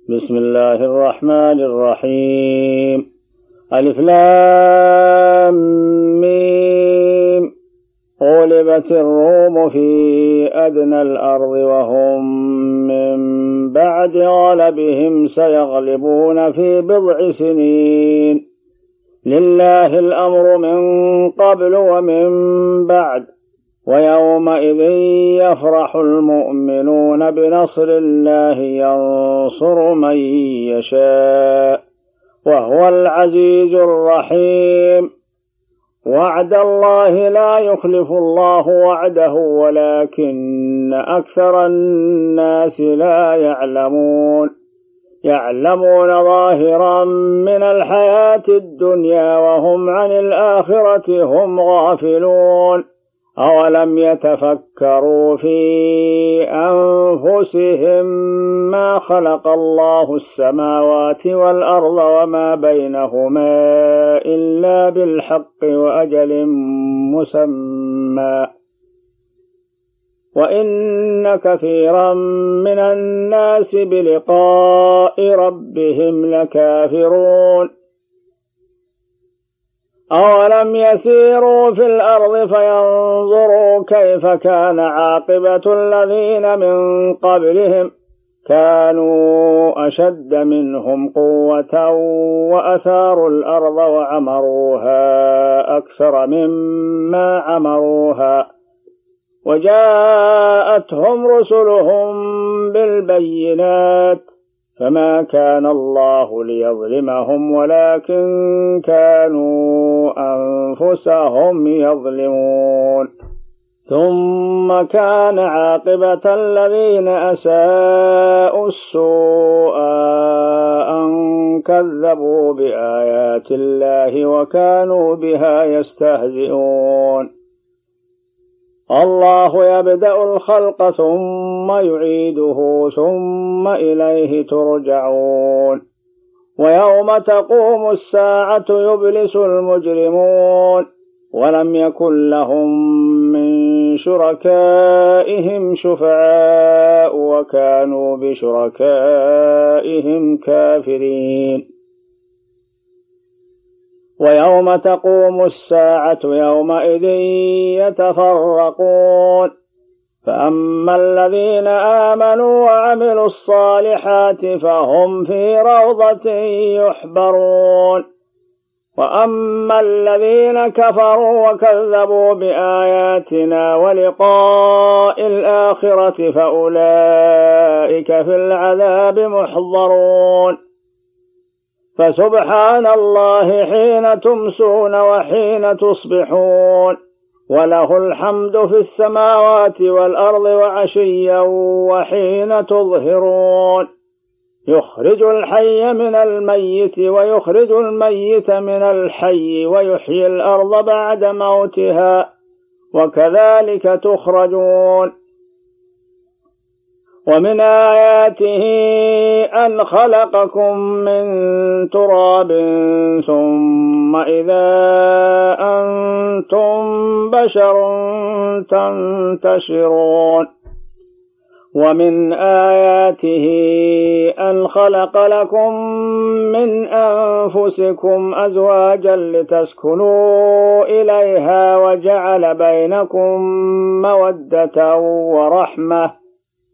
بسم الله الرحمن الرحيم. ألف لام ميم. غلبت الروم في أدنى الأرض وهم من بعد غلبهم سيغلبون في بضع سنين. لله الأمر من قبل ومن بعد، ويومئذ يفرح المؤمنون بنصر الله ينصر من يشاء وهو العزيز الرحيم. وعد الله لا يخلف الله وعده ولكن أكثر الناس لا يعلمون ظاهرا من الحياة الدنيا وهم عن الآخرة هم غافلون. أولم يتفكروا في أنفسهم ما خلق الله السماوات والأرض وما بينهما إلا بالحق وأجل مسمى، وإن كثيرا من الناس بلقاء ربهم لكافرون. أولم يسيروا في الأرض فينظروا كيف كان عاقبة الذين من قبلهم كانوا أشد منهم قوة وأثاروا الأرض وعمروها أكثر مما عمروها، وجاءتهم رسلهم بالبينات فما كان الله ليظلمهم ولكن كانوا أنفسهم يظلمون. ثم كان عاقبة الذين أساءوا السوء أن كذبوا بآيات الله وكانوا بها يستهزئون. الله يبدأ الخلق ثم يعيده ثم إليه ترجعون. ويوم تقوم الساعة يبلس المجرمون ولم يكن لهم من شركائهم شفعاء وكانوا بشركائهم كافرين. ويوم تقوم الساعة يومئذ يتفرقون، فأما الذين آمنوا وعملوا الصالحات فهم في روضة يحبرون، وأما الذين كفروا وكذبوا بآياتنا ولقاء الآخرة فأولئك في العذاب محضرون. فسبحان الله حين تمسون وحين تصبحون، وله الحمد في السماوات والأرض وعشيا وحين تظهرون. يخرج الحي من الميت ويخرج الميت من الحي ويحيي الأرض بعد موتها وكذلك تخرجون. ومن آياته أن خلقكم من تراب ثم إذا أنتم بشر تنتشرون. ومن آياته أن خلق لكم من أنفسكم أزواجا لتسكنوا إليها وجعل بينكم مودة ورحمة،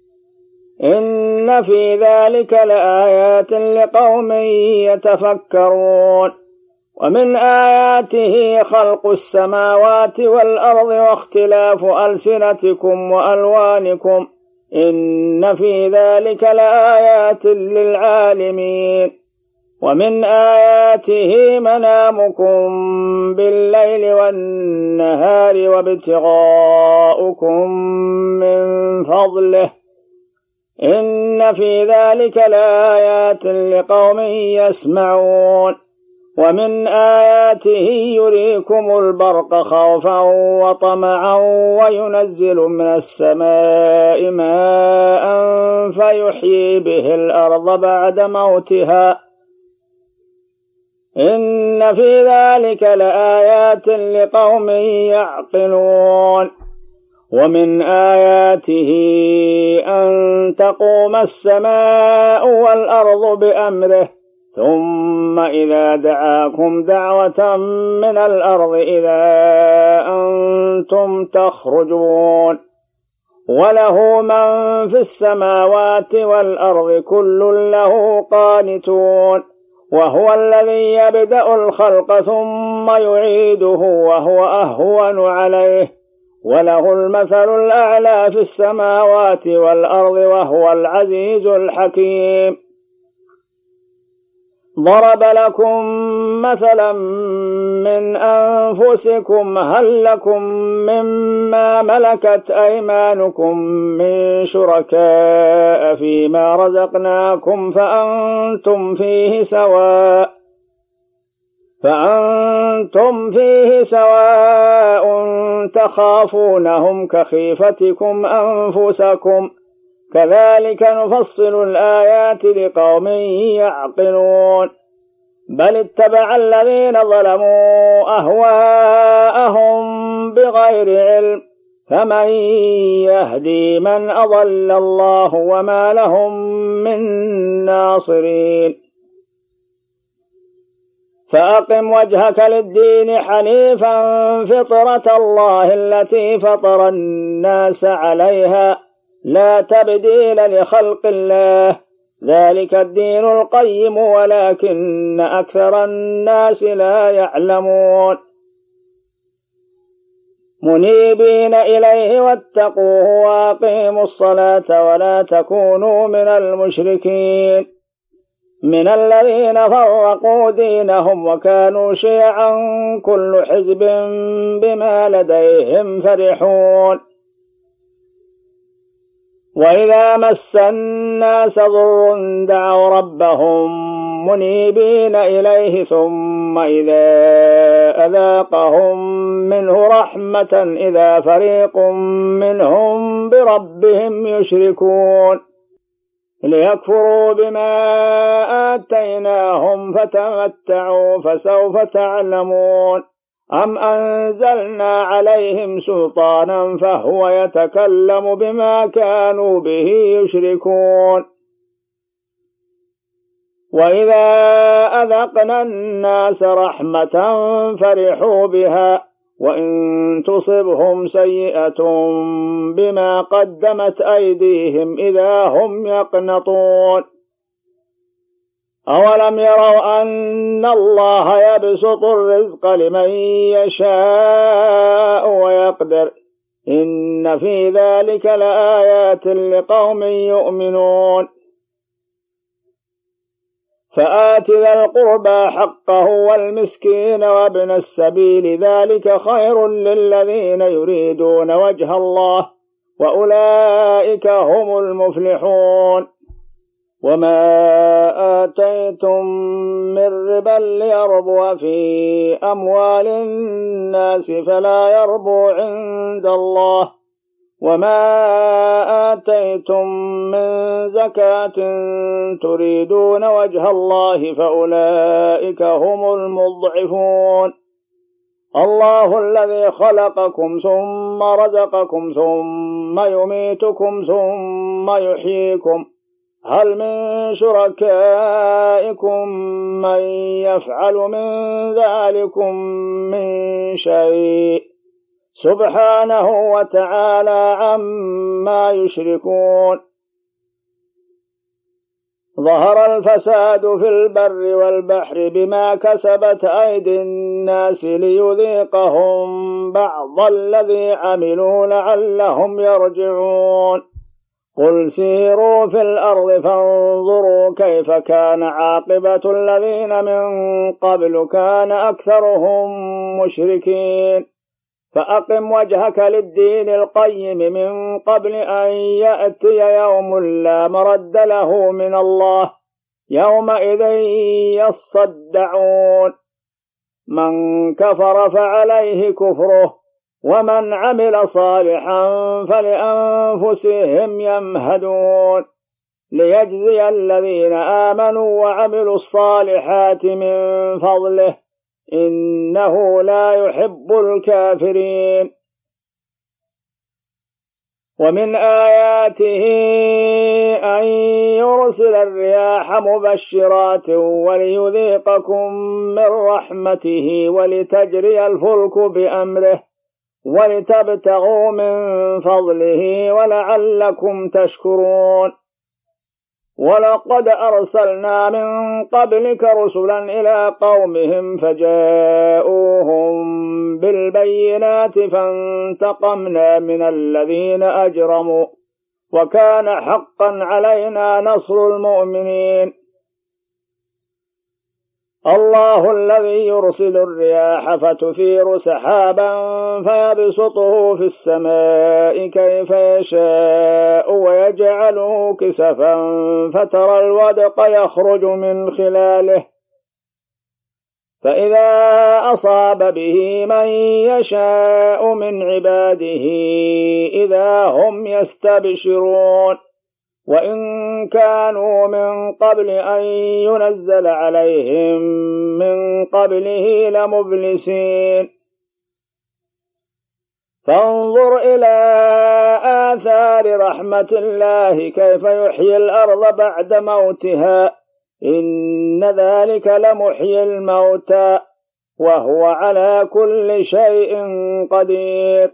إن في ذلك لآيات لقوم يتفكرون. ومن آياته خلق السماوات والأرض واختلاف ألسنتكم وألوانكم، إن في ذلك لآيات للعالمين. ومن آياته منامكم بالليل والنهار وابتغاؤكم من فضله، إن في ذلك لآيات لقوم يسمعون. ومن آياته يريكم البرق خوفا وطمعا وينزل من السماء ماء فيحيي به الأرض بعد موتها، إن في ذلك لآيات لقوم يعقلون. ومن آياته أن تقوم السماء والأرض بأمره ثم إذا دعاكم دعوة من الأرض إذا أنتم تخرجون وله من في السماوات والأرض كل له قانتون وهو الذي يبدأ الخلق ثم يعيده وهو أهون عليه وله المثل الأعلى في السماوات والأرض وهو العزيز الحكيم. ضرب لكم مثلا من أنفسكم هل لكم مما ملكت أيمانكم من شركاء فيما رزقناكم فأنتم فيه سواء تخافونهم كخيفتكم أنفسكم كذلك نفصل الآيات لقوم يعقلون. بل اتبع الذين ظلموا أهواءهم بغير علم فمن يهدي من أضل الله وما لهم من ناصرين. فأقم وجهك للدين حنيفا فطرة الله التي فطر الناس عليها لا تبديل لخلق الله ذلك الدين القيم ولكن أكثر الناس لا يعلمون. منيبين إليه واتقوه وأقيموا الصلاة ولا تكونوا من المشركين من الذين فرقوا دينهم وكانوا شيعا كل حزب بما لديهم فرحون. وإذا مس الناس ضر دعوا ربهم منيبين إليه ثم إذا أذاقهم منه رحمة إذا فريق منهم بربهم يشركون ليكفروا بما آتيناهم فتمتعوا فسوف تعلمون. أم أنزلنا عليهم سلطانا فهو يتكلم بما كانوا به يشركون. وإذا أذقنا الناس رحمة فرحوا بها وإن تصبهم سيئة بما قدمت أيديهم إذا هم يقنطون. أولم يروا أن الله يبسط الرزق لمن يشاء ويقدر إن في ذلك لآيات لقوم يؤمنون. فآت ذا القربى حقه والمسكين وابن السبيل ذلك خير للذين يريدون وجه الله وأولئك هم المفلحون. وما آتيتم من ربا ليربو في أموال الناس فلا يربو عند الله وما آتيتم من زكاة تريدون وجه الله فأولئك هم المضعفون. الله الذي خلقكم ثم رزقكم ثم يميتكم ثم يحييكم هل من شركائكم من يفعل من ذلكم من شيء سبحانه وتعالى عما يشركون. ظهر الفساد في البر والبحر بما كسبت أيدي الناس ليذيقهم بعض الذي عملوا لعلهم يرجعون. قل سيروا في الأرض فانظروا كيف كان عاقبة الذين من قبل كان أكثرهم مشركين. فأقم وجهك للدين القيم من قبل أن يأتي يوم لا مرد له من الله يومئذ يصدعون. من كفر فعليه كفره ومن عمل صالحا فلأنفسهم يمهدون ليجزي الذين آمنوا وعملوا الصالحات من فضله إنه لا يحب الكافرين. ومن آياته أن يرسل الرياح مبشرات وليذيقكم من رحمته ولتجري الفلك بأمره ولتبتغوا من فضله ولعلكم تشكرون. ولقد أرسلنا من قبلك رسلا إلى قومهم فجاءوهم بالبينات فانتقمنا من الذين أجرموا وكان حقا علينا نصر المؤمنين. الله الذي يرسل الرياح فتثير سحابا فيبسطه في السماء كيف يشاء ويجعله كسفا فترى الودق يخرج من خلاله فإذا أصاب به من يشاء من عباده إذا هم يستبشرون. وإن كانوا من قبل أن ينزل عليهم من قبله لمبلسين. فانظر إلى آثار رحمة الله كيف يحيي الأرض بعد موتها إن ذلك لمحيي الموتى وهو على كل شيء قدير.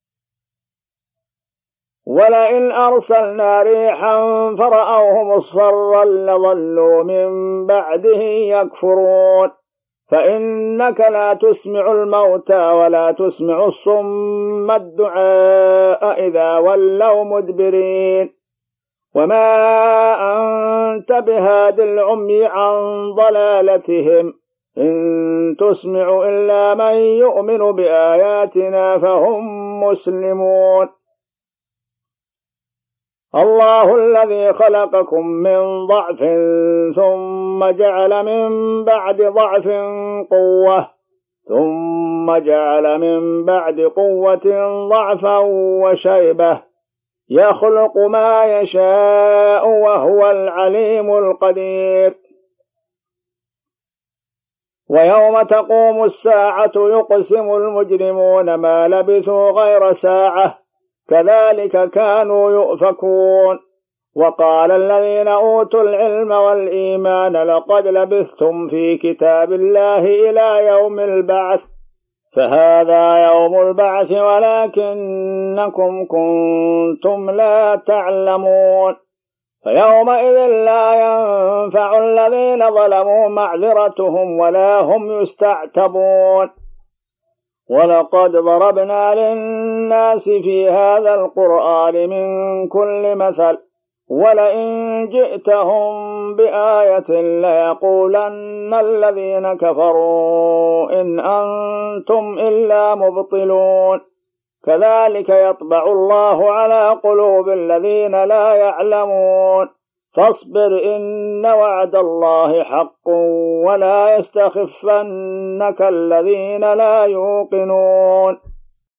ولئن أرسلنا ريحا فرأوه مصفرا لظلوا من بعده يكفرون. فإنك لا تسمع الموتى ولا تسمع الصم الدعاء إذا ولوا مدبرين. وما أنت بهاد العمي عن ضلالتهم إن تسمع إلا من يؤمن بآياتنا فهم مسلمون. الله الذي خلقكم من ضعف ثم جعل من بعد ضعف قوة ثم جعل من بعد قوة ضعفا وشيبة يخلق ما يشاء وهو العليم القدير. ويوم تقوم الساعة يقسم المجرمون ما لبثوا غير ساعة كذلك كانوا يؤفكون. وقال الذين أوتوا العلم والإيمان لقد لبثتم في كتاب الله إلى يوم البعث فهذا يوم البعث ولكنكم كنتم لا تعلمون. فيومئذ لا ينفع الذين ظلموا معذرتهم ولا هم يستعتبون. ولقد ضربنا للناس في هذا القرآن من كل مثل ولئن جئتهم بآية ليقولن الذين كفروا إن أنتم إلا مبطلون. كذلك يطبع الله على قلوب الذين لا يعلمون. فاصبر إن وعد الله حق ولا يستخفنك الذين لا يوقنون.